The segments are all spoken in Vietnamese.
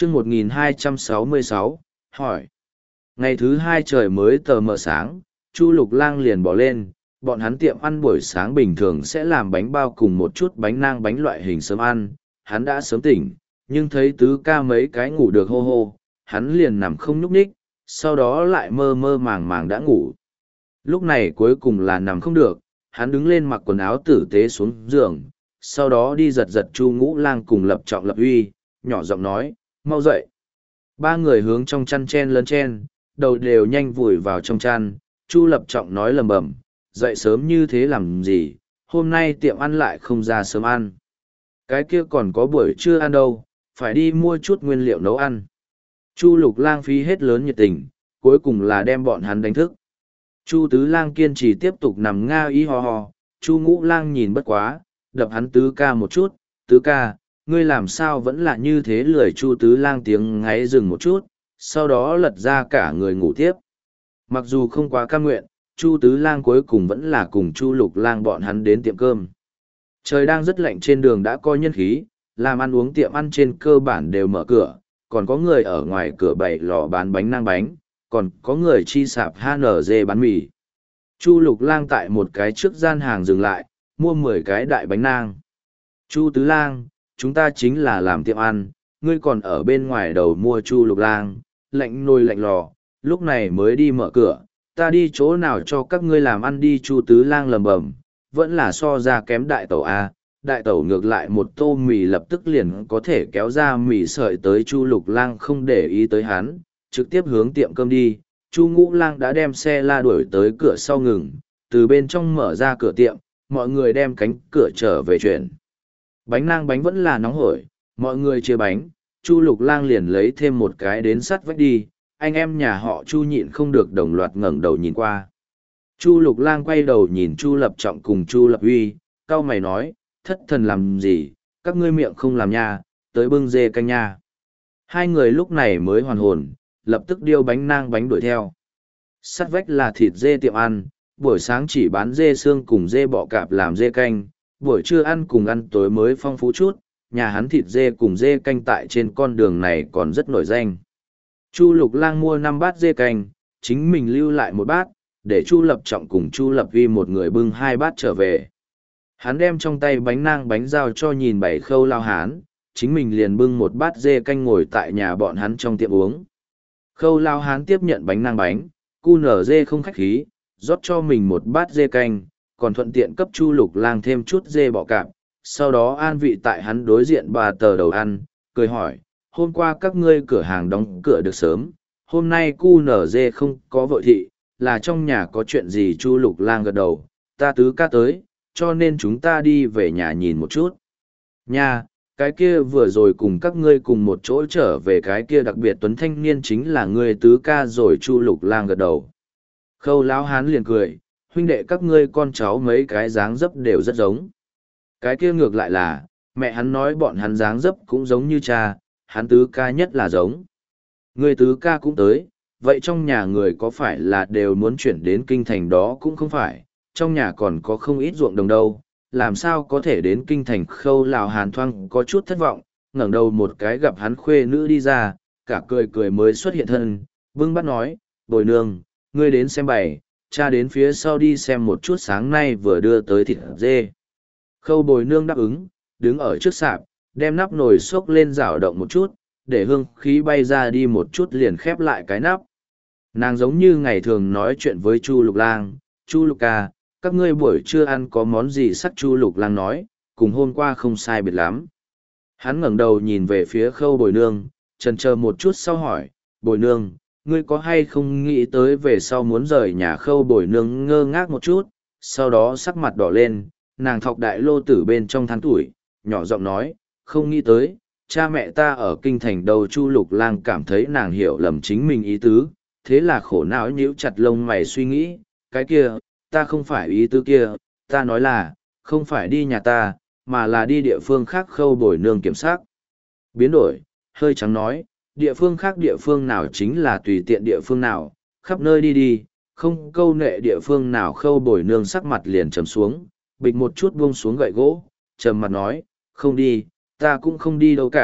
chương 1266, hỏi. Ngày thứ hai trời mới tờ mờ sáng, Chu Lục Lang liền bỏ lên, bọn hắn tiệm ăn buổi sáng bình thường sẽ làm bánh bao cùng một chút bánh nang bánh loại hình sớm ăn, hắn đã sớm tỉnh, nhưng thấy tứ ca mấy cái ngủ được hô hô, hắn liền nằm không nhúc nhích, sau đó lại mơ mơ màng màng đã ngủ. Lúc này cuối cùng là nằm không được, hắn đứng lên mặc quần áo tử tế xuống giường, sau đó đi giật giật Chu Ngũ Lang cùng Lập Trọng Lập Uy, nhỏ giọng nói, mau dậy. Ba người hướng trong chăn chen lấn chen, đầu đều nhanh vùi vào trong chăn, Chu Lập Trọng nói lầm bầm, dậy sớm như thế làm gì, hôm nay tiệm ăn lại không ra sớm ăn. Cái kia còn có buổi trưa ăn đâu, phải đi mua chút nguyên liệu nấu ăn. Chu Lục Lang phí hết lớn nhiệt tình, cuối cùng là đem bọn hắn đánh thức. Chu Tứ Lang kiên trì tiếp tục nằm nga ý ho ho, Chu Ngũ Lang nhìn bất quá, đập hắn Tứ ca một chút, Tứ ca, ngươi làm sao vẫn là như thế lười. Chu Tứ Lang tiếng ngáy dừng một chút, sau đó lật ra cả người ngủ tiếp. Mặc dù không quá cam nguyện, Chu Tứ Lang cuối cùng vẫn là cùng Chu Lục Lang bọn hắn đến tiệm cơm. Trời đang rất lạnh, trên đường đã coi nhân khí, làm ăn uống tiệm ăn trên cơ bản đều mở cửa, còn có người ở ngoài cửa bày lò bán bánh nang bánh, còn có người chi sạp HNG bán mì. Chu Lục Lang tại một cái trước gian hàng dừng lại, mua 10 cái đại bánh nang. Chu Tứ Lang, chúng ta chính là làm tiệm ăn, ngươi còn ở bên ngoài đầu mua. Chu Lục Lang, lạnh nồi lạnh lò, lúc này mới đi mở cửa, ta đi chỗ nào cho các ngươi làm ăn đi. Chu Tứ Lang lầm bầm, vẫn là so ra kém đại tẩu A. Đại tẩu ngược lại một tô mì lập tức liền có thể kéo ra mì sợi tới. Chu Lục Lang không để ý tới hắn, trực tiếp hướng tiệm cơm đi. Chu Ngũ Lang đã đem xe la đuổi tới cửa sau ngừng, từ bên trong mở ra cửa tiệm, mọi người đem cánh cửa trở về chuyển. Bánh nang bánh vẫn là nóng hổi, mọi người chia bánh, Chu Lục Lang liền lấy thêm một cái đến sắt vách đi, anh em nhà họ Chu nhịn không được đồng loạt ngẩng đầu nhìn qua. Chu Lục Lang quay đầu nhìn Chu Lập Trọng cùng Chu Lập Uy, cau mày nói, thất thần làm gì, các ngươi miệng không làm nha, tới bưng dê canh nha. Hai người lúc này mới hoàn hồn, lập tức điêu bánh nang bánh đuổi theo. Sắt vách là thịt dê tiệm ăn, buổi sáng chỉ bán dê xương cùng dê bọ cạp làm dê canh, buổi trưa ăn cùng ăn tối mới phong phú chút, nhà hắn thịt dê cùng dê canh tại trên con đường này còn rất nổi danh. Chu Lục Lang mua 5 bát dê canh, chính mình lưu lại một bát, để Chu Lập Trọng cùng Chu Lập Vi một người bưng 2 bát trở về. Hắn đem trong tay bánh nang bánh giao cho nhìn bảy khâu lao hán, chính mình liền bưng một bát dê canh ngồi tại nhà bọn hắn trong tiệm uống. Khâu lao hán tiếp nhận bánh nang bánh, cu nở dê không khách khí, rót cho mình một bát dê canh, còn thuận tiện cấp Chu Lục Lang thêm chút dê bọ cạp, sau đó an vị tại hắn đối diện bà tờ đầu ăn, cười hỏi, hôm qua các ngươi cửa hàng đóng cửa được sớm, hôm nay cu nở dê không có vội thị, là trong nhà có chuyện gì? Chu Lục Lang gật đầu, ta Tứ ca tới, cho nên chúng ta đi về nhà nhìn một chút. Nha, cái kia vừa rồi cùng các ngươi cùng một chỗ trở về cái kia đặc biệt tuấn thanh niên chính là ngươi Tứ ca rồi. Chu Lục Lang gật đầu. Khâu lão hán liền cười, huynh đệ các ngươi con cháu mấy cái dáng dấp đều rất giống. Cái kia ngược lại là, mẹ hắn nói bọn hắn dáng dấp cũng giống như cha, hắn Tứ ca nhất là giống. Ngươi Tứ ca cũng tới, vậy trong nhà người có phải là đều muốn chuyển đến kinh thành? Đó cũng không phải, trong nhà còn có không ít ruộng đồng đâu, làm sao có thể đến kinh thành? Khâu lão hán thoáng có chút thất vọng, ngẩng đầu một cái gặp hắn khuê nữ đi ra, cả cười cười mới xuất hiện thân, bưng bát nói, Bồi nương, ngươi đến xem bày, cha đến phía sau đi xem một chút, sáng nay vừa đưa tới thịt dê. Khâu Bồi nương đáp ứng, đứng ở trước sạp, đem nắp nồi xốc lên rảo động một chút, để hương khí bay ra đi một chút liền khép lại cái nắp. Nàng giống như ngày thường nói chuyện với Chu Lục Lang, Chu Lục ca, các ngươi buổi trưa ăn có món gì sắc? Chu Lục Lang nói, cùng hôm qua không sai biệt lắm. Hắn ngẩng đầu nhìn về phía Khâu Bồi nương, chần chờ một chút sau hỏi, Bồi nương, ngươi có hay không nghĩ tới về sau muốn rời nhà? Khâu Bồi nương ngơ ngác một chút, sau đó sắc mặt đỏ lên, nàng thọc đại lô tử bên trong than tuổi, nhỏ giọng nói, không nghĩ tới, cha mẹ ta ở kinh thành đâu. Chu Lục Lang cảm thấy nàng hiểu lầm chính mình ý tứ, thế là khổ não nhíu chặt lông mày suy nghĩ, cái kia, ta không phải ý tứ kia, ta nói là, không phải đi nhà ta, mà là đi địa phương khác. Khâu Bồi nương kiểm soát biến đổi, hơi trắng nói, địa phương khác địa phương nào chính là tùy tiện địa phương nào, khắp nơi đi đi, không câu nệ địa phương nào. Khâu Bồi nương sắc mặt liền trầm xuống, bịch một chút buông xuống gậy gỗ, trầm mặt nói, không đi, ta cũng không đi đâu cả,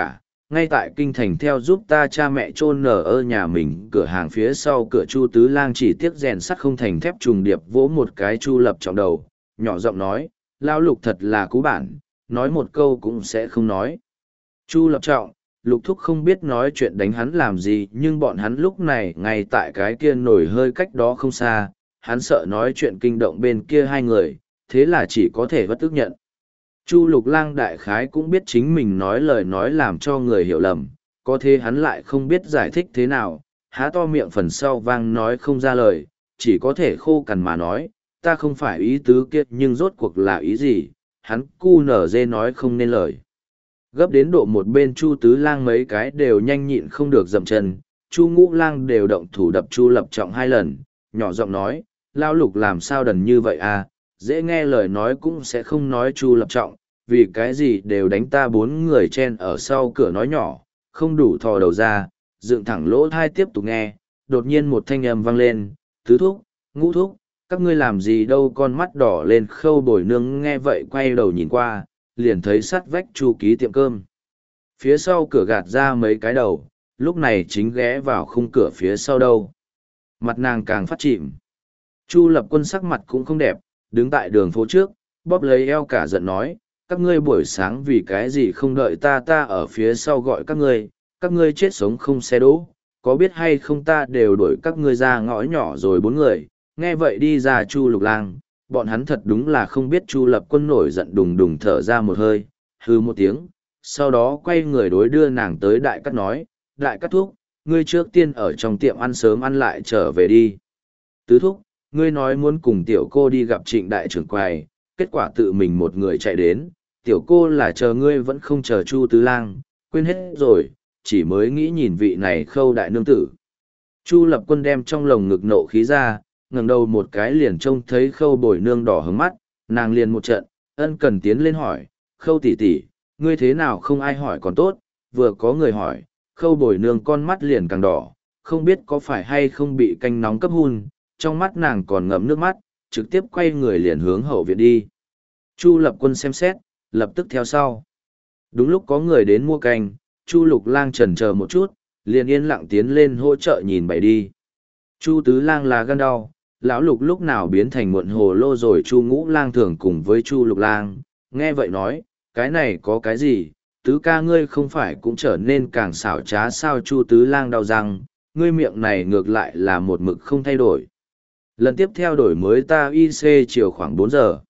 ngay tại kinh thành theo giúp ta cha mẹ chôn nở ở nhà mình cửa hàng phía sau cửa Chu Tứ Lang chỉ tiếc rèn sắt không thành thép trùng điệp vỗ một cái Chu Lập Trọng đầu, nhỏ giọng nói, Lão Lục thật là cú bản, nói một câu cũng sẽ không nói. Chu Lập Trọng, Lục Thúc không biết nói chuyện đánh hắn làm gì, nhưng bọn hắn lúc này ngay tại cái kia nổi hơi cách đó không xa, hắn sợ nói chuyện kinh động bên kia hai người, thế là chỉ có thể bất tức nhận. Chu Lục Lang đại khái cũng biết chính mình nói lời nói làm cho người hiểu lầm, có thế hắn lại không biết giải thích thế nào, há to miệng phần sau vang nói không ra lời, chỉ có thể khô cằn mà nói, ta không phải ý tứ kia nhưng rốt cuộc là ý gì, hắn cu nở dê nói không nên lời. Gấp đến độ một bên Chu Tứ Lang mấy cái đều nhanh nhịn không được dậm chân, Chu Ngũ Lang đều động thủ đập Chu Lập Trọng 2 lần, nhỏ giọng nói, Lão Lục làm sao đần như vậy à, dễ nghe lời nói cũng sẽ không nói Chu Lập Trọng, vì cái gì đều đánh ta 4 người chen ở sau cửa nói nhỏ, không đủ thò đầu ra, dựng thẳng lỗ thai tiếp tục nghe, đột nhiên một thanh âm vang lên, Tứ Thúc, Ngũ Thúc, các ngươi làm gì đâu, con mắt đỏ lên. Khâu Bồi Nương nghe vậy quay đầu nhìn qua, liền thấy sắt vách Chu Ký tiệm cơm. Phía sau cửa gạt ra mấy cái đầu, lúc này chính ghé vào khung cửa phía sau đâu. Mặt nàng càng phát chìm. Chu Lập Quân sắc mặt cũng không đẹp, đứng tại đường phố trước, bóp lấy eo cả giận nói, các ngươi buổi sáng vì cái gì không đợi ta ở phía sau gọi các ngươi chết sống không xe đỗ, có biết hay không ta đều đuổi các ngươi ra ngõ nhỏ rồi 4 người, nghe vậy đi ra Chu Lục Lang, bọn hắn thật đúng là không biết. Chu Lập Quân nổi giận đùng đùng thở ra một hơi, hư một tiếng, sau đó quay người đối đưa nàng tới Đại Cát nói, Đại Cát Thúc, ngươi trước tiên ở trong tiệm ăn sớm ăn lại trở về đi. Tứ Thúc, ngươi nói muốn cùng tiểu cô đi gặp Trịnh đại trưởng quầy, kết quả tự mình một người chạy đến, tiểu cô là chờ ngươi vẫn không chờ Chu Tứ Lang, quên hết rồi, chỉ mới nghĩ nhìn vị này Khâu đại nương tử. Chu Lập Quân đem trong lồng ngực nộ khí ra, ngẩng đầu một cái liền trông thấy Khâu Bồi Nương đỏ hứng mắt, nàng liền một trận, ân cần tiến lên hỏi, Khâu tỷ tỷ, ngươi thế nào không ai hỏi còn tốt, vừa có người hỏi, Khâu Bồi Nương con mắt liền càng đỏ, không biết có phải hay không bị canh nóng cấp hun, trong mắt nàng còn ngậm nước mắt, trực tiếp quay người liền hướng hậu viện đi. Chu Lập Quân xem xét, lập tức theo sau. Đúng lúc có người đến mua canh, Chu Lục Lang chần chờ một chút, liền yên lặng tiến lên hỗ trợ nhìn bày đi. Chu Tứ Lang là gan đau, Lão Lục lúc nào biến thành muộn hồ lô rồi. Chu Ngũ Lang thường cùng với Chu Lục Lang, nghe vậy nói, cái này có cái gì, Tứ ca ngươi không phải cũng trở nên càng xảo trá sao? Chu Tứ Lang đau răng, ngươi miệng này ngược lại là một mực không thay đổi. Lần tiếp theo đổi mới ta IC chiều khoảng 4 giờ.